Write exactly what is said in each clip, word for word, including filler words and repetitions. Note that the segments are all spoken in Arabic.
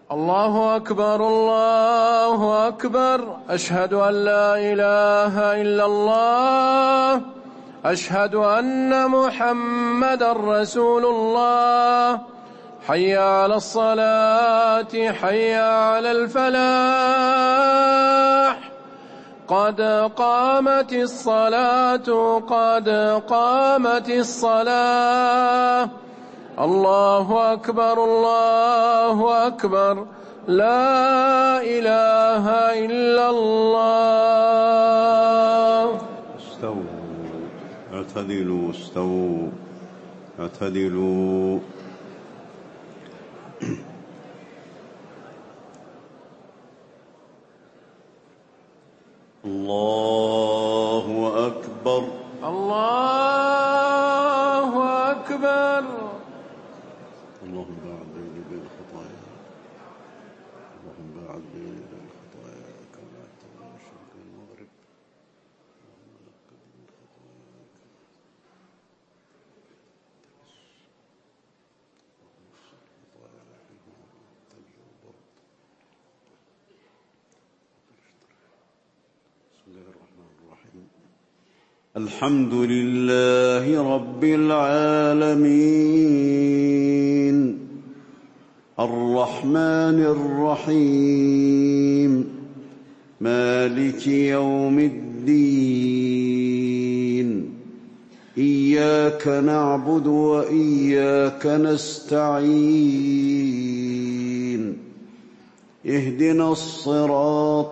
الله أكبر الله أكبر. أشهد أن لا إله إلا الله. أشهد أن محمدًا رسول الله. حي على الصلاة حي على الفلاح. قد قامت الصلاة قد قامت الصلاة. الله أكبر الله أكبر. لا إله إلا الله. استووا اعتدلوا استووا اعتدلوا. الله أكبر الله أكبر. اللهم باعد بيني وبين خطاياي اللهم باعد بيني وبين خطاياي كما بعدت بين الشرق والمغرب. اللهم نقني من خطاياك خطاياي بالماء والثلج والبرد. بسم الله الرحمن الرحيم. الحمد لله رب العالمين الرحمن الرحيم مالك يوم الدين. إياك نعبد وإياك نستعين. اهدنا الصراط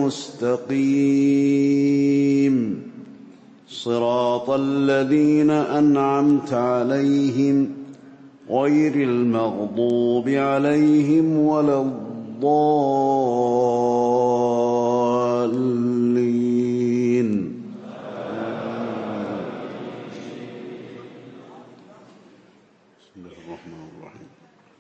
المستقيم صراط الذين أنعمت عليهم غير المغضوب عليهم ولا الضالين. بسم الله الرحمن الرحيم.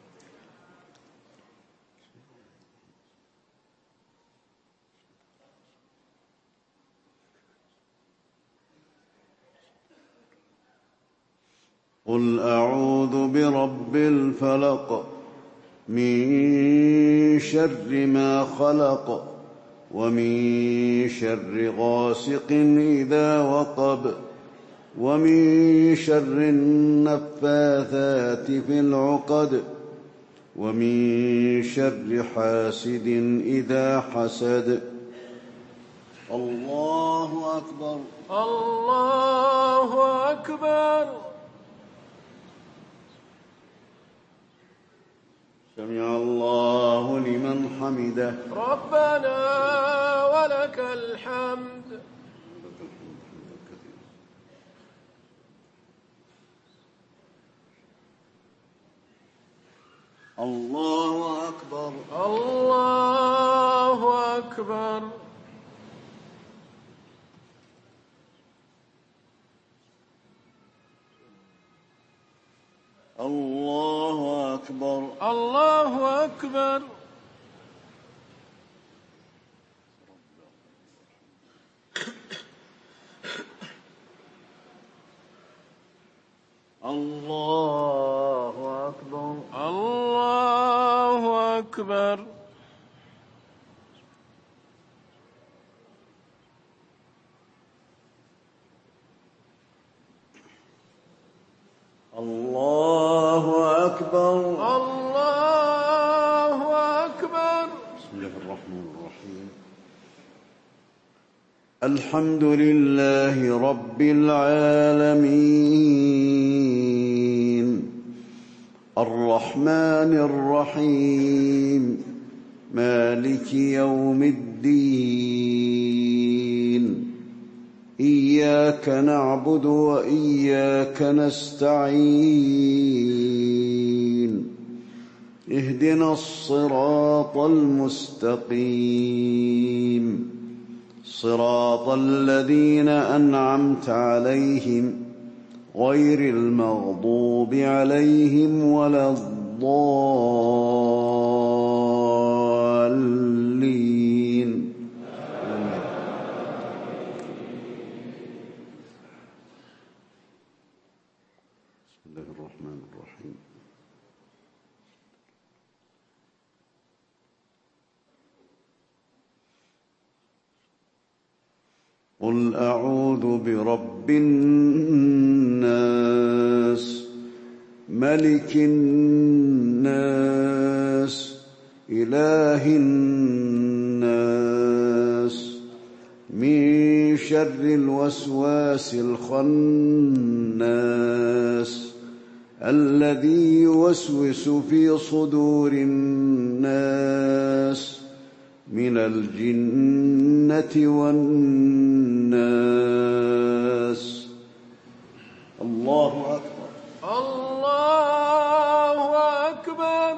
قل أعوذ برب الفلق من شر ما خلق ومن شر غاسق إذا وقب ومن شر النفاثات في العقد ومن شر حاسد إذا حسد. الله أكبر الله أكبر. سمع الله لمن حمده. ربنا ولك الحمد. الله أكبر الله أكبر. الله أكبر الله أكبر. الله أكبر الله أكبر. الله أكبر الله أكبر. بسم الله الرحمن الرحيم. الحمد لله رب العالمين الرحمن الرحيم مالك يوم الدين. إياك نعبد وإياك نستعين. اهدنا الصراط المستقيم صراط الذين أنعمت عليهم غير المغضوب عليهم ولا الضالين. بسم الله الرحمن الرحيم. قل أعوذ برب الناس ملك الناس إله الناس من شر الوسواس الخناس الذي يوسوس في صدور الناس من الجنة والناس. الله أكبر. الله أكبر.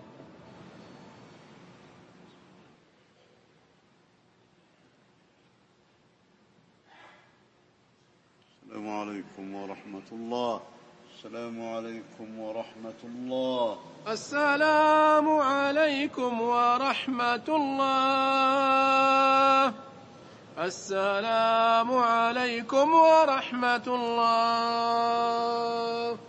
السلام عليكم ورحمة الله. السلام عليكم ورحمة الله. السلام عليكم ورحمة الله. السلام عليكم ورحمة الله.